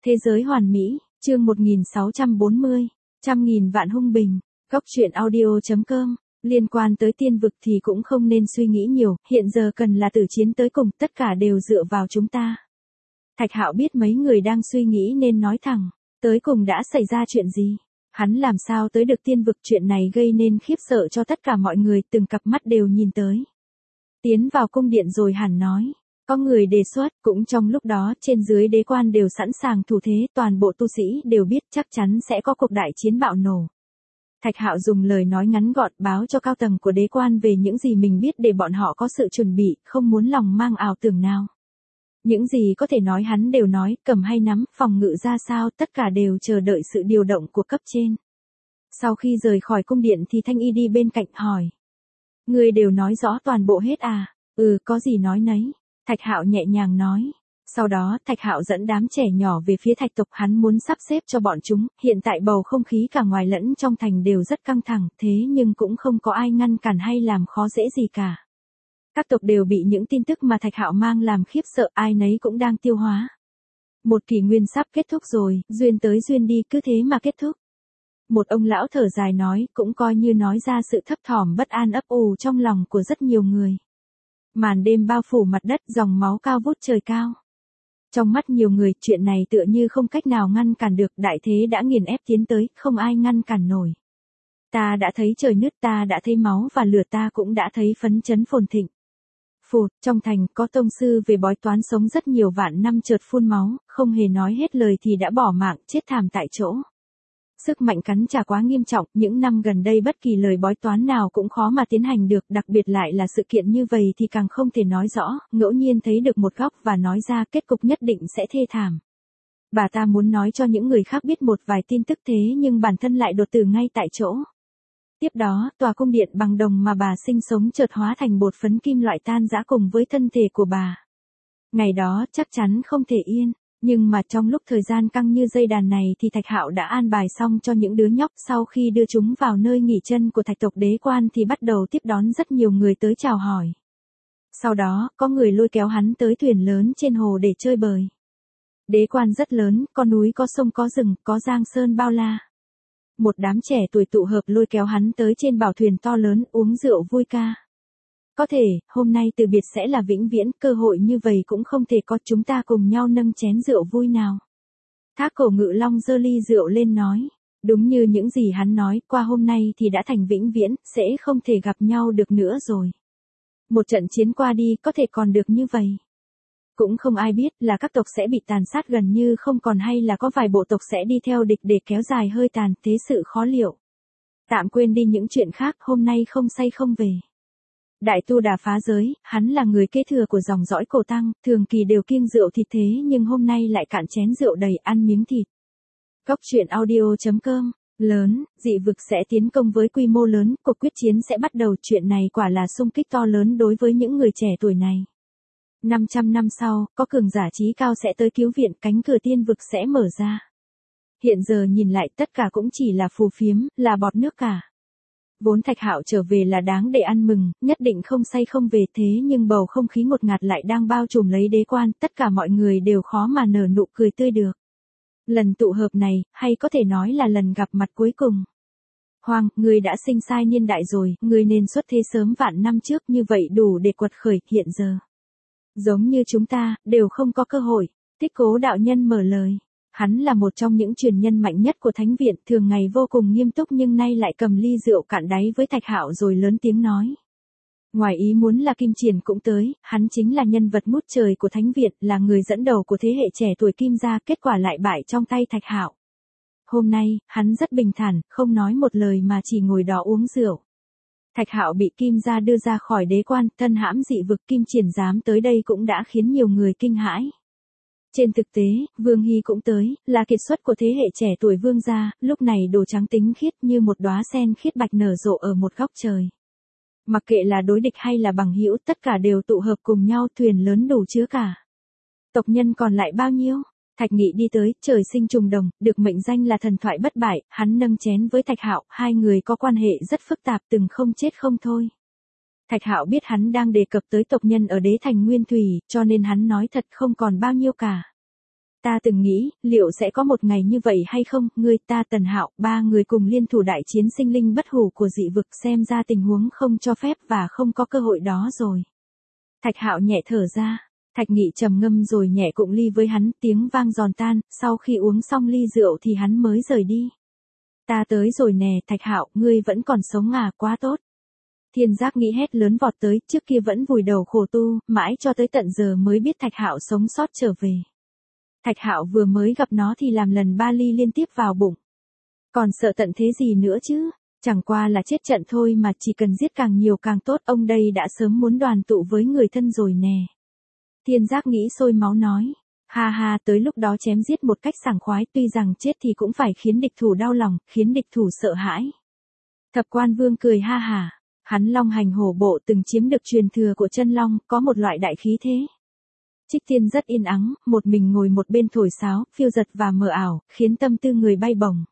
Thế giới hoàn mỹ, chương 1640, trăm nghìn vạn hung bình, góc truyện audio.com. Liên quan tới tiên vực thì cũng không nên suy nghĩ nhiều, hiện giờ cần là tử chiến tới cùng, tất cả đều dựa vào chúng ta. Thạch Hạo biết mấy người đang suy nghĩ nên nói thẳng, tới cùng đã xảy ra chuyện gì? Hắn làm sao tới được tiên vực, chuyện này gây nên khiếp sợ cho tất cả mọi người, từng cặp mắt đều nhìn tới. Tiến vào cung điện rồi hẳn nói. Có người đề xuất, cũng trong lúc đó trên dưới đế quan đều sẵn sàng thủ thế, toàn bộ tu sĩ đều biết chắc chắn sẽ có cuộc đại chiến bạo nổ. Thạch Hạo dùng lời nói ngắn gọn báo cho cao tầng của đế quan về những gì mình biết để bọn họ có sự chuẩn bị, không muốn lòng mang ảo tưởng nào. Những gì có thể nói hắn đều nói, cầm hay nắm, phòng ngự ra sao, tất cả đều chờ đợi sự điều động của cấp trên. Sau khi rời khỏi cung điện thì Thanh Y đi bên cạnh hỏi. Người đều nói rõ toàn bộ hết à? Có gì nói nấy. Thạch Hạo nhẹ nhàng nói. Sau đó, Thạch Hạo dẫn đám trẻ nhỏ về phía Thạch tộc, hắn muốn sắp xếp cho bọn chúng, hiện tại bầu không khí cả ngoài lẫn trong thành đều rất căng thẳng, thế nhưng cũng không có ai ngăn cản hay làm khó dễ gì cả. Các tộc đều bị những tin tức mà Thạch Hạo mang làm khiếp sợ, ai nấy cũng đang tiêu hóa. Một kỷ nguyên sắp kết thúc rồi, duyên tới duyên đi, cứ thế mà kết thúc. Một ông lão thở dài nói, cũng coi như nói ra sự thấp thỏm bất an ấp ủ trong lòng của rất nhiều người. Màn đêm bao phủ mặt đất, dòng máu cao vút trời cao. Trong mắt nhiều người, chuyện này tựa như không cách nào ngăn cản được, đại thế đã nghiền ép tiến tới, không ai ngăn cản nổi. Ta đã thấy trời nứt, ta đã thấy máu và lửa, ta cũng đã thấy phấn chấn phồn thịnh. Phụt, trong thành có tông sư về bói toán sống rất nhiều vạn năm chợt phun máu, không hề nói hết lời thì đã bỏ mạng, chết thảm tại chỗ. Sức mạnh cắn trả quá nghiêm trọng, những năm gần đây bất kỳ lời bói toán nào cũng khó mà tiến hành được, đặc biệt lại là sự kiện như vậy thì càng không thể nói rõ, ngẫu nhiên thấy được một góc và nói ra kết cục nhất định sẽ thê thảm. Bà ta muốn nói cho những người khác biết một vài tin tức thế nhưng bản thân lại đột tử ngay tại chỗ. Tiếp đó, tòa cung điện bằng đồng mà bà sinh sống chợt hóa thành bột phấn kim loại tan rã cùng với thân thể của bà. Ngày đó chắc chắn không thể yên. Nhưng mà trong lúc thời gian căng như dây đàn này thì Thạch Hạo đã an bài xong cho những đứa nhóc, sau khi đưa chúng vào nơi nghỉ chân của Thạch tộc đế quan thì bắt đầu tiếp đón rất nhiều người tới chào hỏi. Sau đó, có người lôi kéo hắn tới thuyền lớn trên hồ để chơi bời. Đế quan rất lớn, có núi có sông có rừng, có giang sơn bao la. Một đám trẻ tuổi tụ hợp lôi kéo hắn tới trên bảo thuyền to lớn uống rượu vui ca. Có thể, hôm nay từ biệt sẽ là vĩnh viễn, cơ hội như vậy cũng không thể có, chúng ta cùng nhau nâng chén rượu vui nào. Thác Cổ Ngự Long giơ ly rượu lên nói. Đúng như những gì hắn nói, qua hôm nay thì đã thành vĩnh viễn, sẽ không thể gặp nhau được nữa rồi. Một trận chiến qua đi có thể còn được như vậy. Cũng không ai biết là các tộc sẽ bị tàn sát gần như không còn hay là có vài bộ tộc sẽ đi theo địch để kéo dài hơi tàn, thế sự khó liệu. Tạm quên đi những chuyện khác, hôm nay không say không về. Đại tu đà phá giới, hắn là người kế thừa của dòng dõi Cổ Tăng, thường kỳ đều kiêng rượu thịt thế nhưng hôm nay lại cạn chén rượu đầy ăn miếng thịt. Góc truyện audio.com, lớn, dị vực sẽ tiến công với quy mô lớn, cuộc quyết chiến sẽ bắt đầu, chuyện này quả là xung kích to lớn đối với những người trẻ tuổi này. 500 năm sau, có cường giả trí cao sẽ tới cứu viện, cánh cửa tiên vực sẽ mở ra. Hiện giờ nhìn lại tất cả cũng chỉ là phù phiếm, là bọt nước cả. Vốn Thạch Hạo trở về là đáng để ăn mừng, nhất định không say không về, thế nhưng bầu không khí ngột ngạt lại đang bao trùm lấy đế quan, tất cả mọi người đều khó mà nở nụ cười tươi được. Lần tụ hợp này, hay có thể nói là lần gặp mặt cuối cùng. Hoàng, ngươi đã sinh sai niên đại rồi, ngươi nên xuất thế sớm vạn năm trước, như vậy đủ để quật khởi, hiện giờ. Giống như chúng ta, đều không có cơ hội. Tích Cố đạo nhân mở lời. Hắn là một trong những truyền nhân mạnh nhất của Thánh viện, thường ngày vô cùng nghiêm túc nhưng nay lại cầm ly rượu cạn đáy với Thạch Hạo rồi lớn tiếng nói. Ngoài ý muốn là Kim Triển cũng tới, hắn chính là nhân vật ngút trời của Thánh viện, là người dẫn đầu của thế hệ trẻ tuổi Kim gia, kết quả lại bại trong tay Thạch Hạo. Hôm nay, hắn rất bình thản, không nói một lời mà chỉ ngồi đó uống rượu. Thạch Hạo bị Kim gia đưa ra khỏi đế quan, thân hãm dị vực, Kim Triển dám tới đây cũng đã khiến nhiều người kinh hãi. Trên thực tế, Vương Hy cũng tới, là kiệt xuất của thế hệ trẻ tuổi Vương gia, lúc này đồ trắng tinh khiết như một đóa sen khiết bạch nở rộ ở một góc trời. Mặc kệ là đối địch hay là bằng hữu, tất cả đều tụ hợp cùng nhau, thuyền lớn đủ chứa cả. Tộc nhân còn lại bao nhiêu? Thạch Nghị đi tới, trời sinh trùng đồng, được mệnh danh là thần thoại bất bại, hắn nâng chén với Thạch Hạo, hai người có quan hệ rất phức tạp, từng không chết không thôi. Thạch Hạo biết hắn đang đề cập tới tộc nhân ở đế thành Nguyên Thủy, cho nên hắn nói thật không còn bao nhiêu cả. Ta từng nghĩ, liệu sẽ có một ngày như vậy hay không, ngươi ta Tần Hạo, ba người cùng liên thủ đại chiến sinh linh bất hủ của dị vực, xem ra tình huống không cho phép và không có cơ hội đó rồi. Thạch Hạo nhẹ thở ra, Thạch Nghị trầm ngâm rồi nhẹ cụng ly với hắn, tiếng vang giòn tan, sau khi uống xong ly rượu thì hắn mới rời đi. Ta tới rồi nè, Thạch Hạo, ngươi vẫn còn sống à, quá tốt. Thiên Giác nghĩ hét lớn vọt tới, trước kia vẫn vùi đầu khổ tu, mãi cho tới tận giờ mới biết Thạch Hạo sống sót trở về. Thạch Hạo vừa mới gặp nó thì làm lần 3 ly liên tiếp vào bụng. Còn sợ tận thế gì nữa chứ, chẳng qua là chết trận thôi mà, chỉ cần giết càng nhiều càng tốt, ông đây đã sớm muốn đoàn tụ với người thân rồi nè. Thiên Giác nghĩ sôi máu nói, ha ha, tới lúc đó chém giết một cách sảng khoái, tuy rằng chết thì cũng phải khiến địch thủ đau lòng, khiến địch thủ sợ hãi. Thập Quan Vương cười ha hả, hắn long hành hổ bộ từng chiếm được truyền thừa của chân long, có một loại đại khí thế. Trích Tiên rất yên ắng, một mình ngồi một bên thổi sáo, phiêu giật và mờ ảo, khiến tâm tư người bay bổng.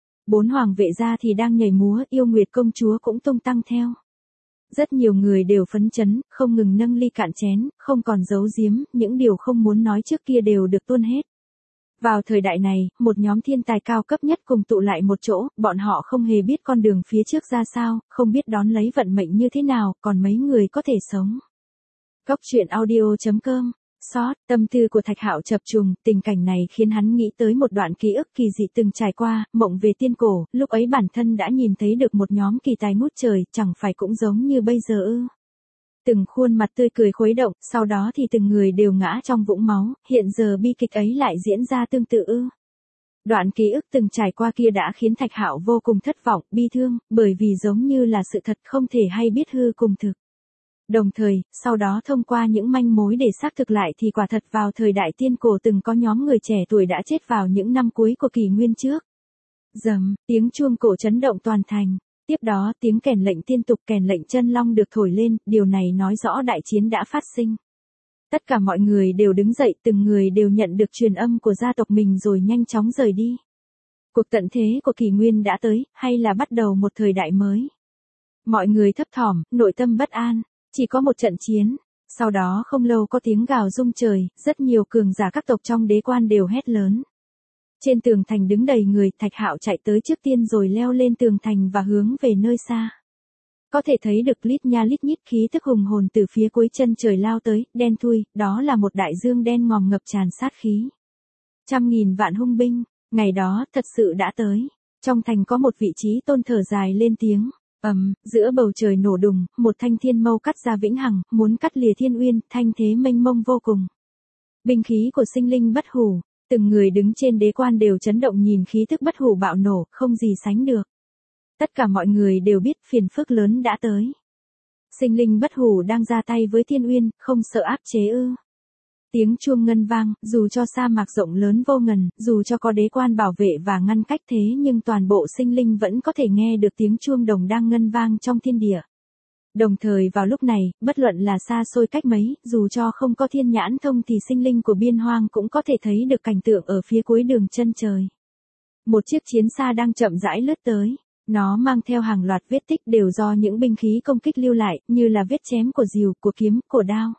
4 hoàng vệ gia thì đang nhảy múa, Yêu Nguyệt công chúa cũng tung tăng theo. Rất nhiều người đều phấn chấn, không ngừng nâng ly cạn chén, không còn giấu giếm, những điều không muốn nói trước kia đều được tuôn hết. Vào thời đại này, một nhóm thiên tài cao cấp nhất cùng tụ lại một chỗ, bọn họ không hề biết con đường phía trước ra sao, không biết đón lấy vận mệnh như thế nào, còn mấy người có thể sống. Góc truyện audio.com. Sót, tâm tư của Thạch Hạo chập trùng, tình cảnh này khiến hắn nghĩ tới một đoạn ký ức kỳ dị từng trải qua, mộng về tiên cổ, lúc ấy bản thân đã nhìn thấy được một nhóm kỳ tài ngút trời, chẳng phải cũng giống như bây giờ ư. Từng khuôn mặt tươi cười khuấy động, sau đó thì từng người đều ngã trong vũng máu, hiện giờ bi kịch ấy lại diễn ra tương tự ư. Đoạn ký ức từng trải qua kia đã khiến Thạch Hạo vô cùng thất vọng, bi thương, bởi vì giống như là sự thật không thể hay biết hư cùng thực. Đồng thời, sau đó thông qua những manh mối để xác thực lại thì quả thật vào thời đại tiên cổ từng có nhóm người trẻ tuổi đã chết vào những năm cuối của kỷ nguyên trước. Rầm, tiếng chuông cổ chấn động toàn thành. Tiếp đó tiếng kèn lệnh tiên tục, kèn lệnh chân long được thổi lên, điều này nói rõ đại chiến đã phát sinh. Tất cả mọi người đều đứng dậy, từng người đều nhận được truyền âm của gia tộc mình rồi nhanh chóng rời đi. Cuộc tận thế của kỷ nguyên đã tới, hay là bắt đầu một thời đại mới? Mọi người thấp thỏm, nội tâm bất an. Chỉ có một trận chiến, sau đó không lâu có tiếng gào rung trời, rất nhiều cường giả các tộc trong đế quan đều hét lớn. Trên tường thành đứng đầy người, Thạch Hạo chạy tới trước tiên rồi leo lên tường thành và hướng về nơi xa. Có thể thấy được lít nha lít nhít khí thức hùng hồn từ phía cuối chân trời lao tới, đen thui, đó là một đại dương đen ngòm ngập tràn sát khí. 100.000 vạn hung binh, ngày đó thật sự đã tới. Trong thành có một vị trí tôn thở dài lên tiếng. Giữa bầu trời nổ đùng, một thanh thiên mâu cắt ra vĩnh hằng, muốn cắt lìa thiên uyên, thanh thế mênh mông vô cùng. Binh khí của sinh linh bất hủ, từng người đứng trên đế quan đều chấn động nhìn khí thức bất hủ bạo nổ, không gì sánh được. Tất cả mọi người đều biết phiền phức lớn đã tới. Sinh linh bất hủ đang ra tay với thiên uyên, không sợ áp chế ư? Tiếng chuông ngân vang, dù cho sa mạc rộng lớn vô ngần, dù cho có đế quan bảo vệ và ngăn cách thế nhưng toàn bộ sinh linh vẫn có thể nghe được tiếng chuông đồng đang ngân vang trong thiên địa. Đồng thời vào lúc này, bất luận là xa xôi cách mấy, dù cho không có thiên nhãn thông thì sinh linh của biên hoang cũng có thể thấy được cảnh tượng ở phía cuối đường chân trời. Một chiếc chiến xa đang chậm rãi lướt tới. Nó mang theo hàng loạt vết tích đều do những binh khí công kích lưu lại, như là vết chém của rìu, của kiếm, của đao.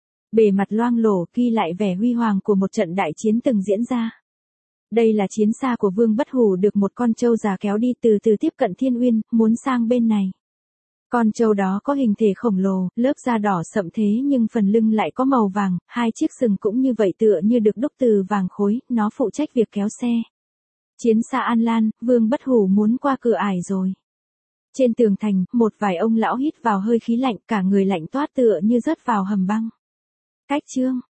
Bề mặt loang lổ ghi lại vẻ huy hoàng của một trận đại chiến từng diễn ra. Đây là chiến xa của Vương Bất Hủ được một con trâu già kéo đi từ từ tiếp cận Thiên Uyên, muốn sang bên này. Con trâu đó có hình thể khổng lồ, lớp da đỏ sậm thế nhưng phần lưng lại có màu vàng, hai chiếc sừng cũng như vậy tựa như được đúc từ vàng khối, nó phụ trách việc kéo xe. Chiến xa An Lan, Vương Bất Hủ muốn qua cửa ải rồi. Trên tường thành, một vài ông lão hít vào hơi khí lạnh, cả người lạnh toát tựa như rớt vào hầm băng. Cách chương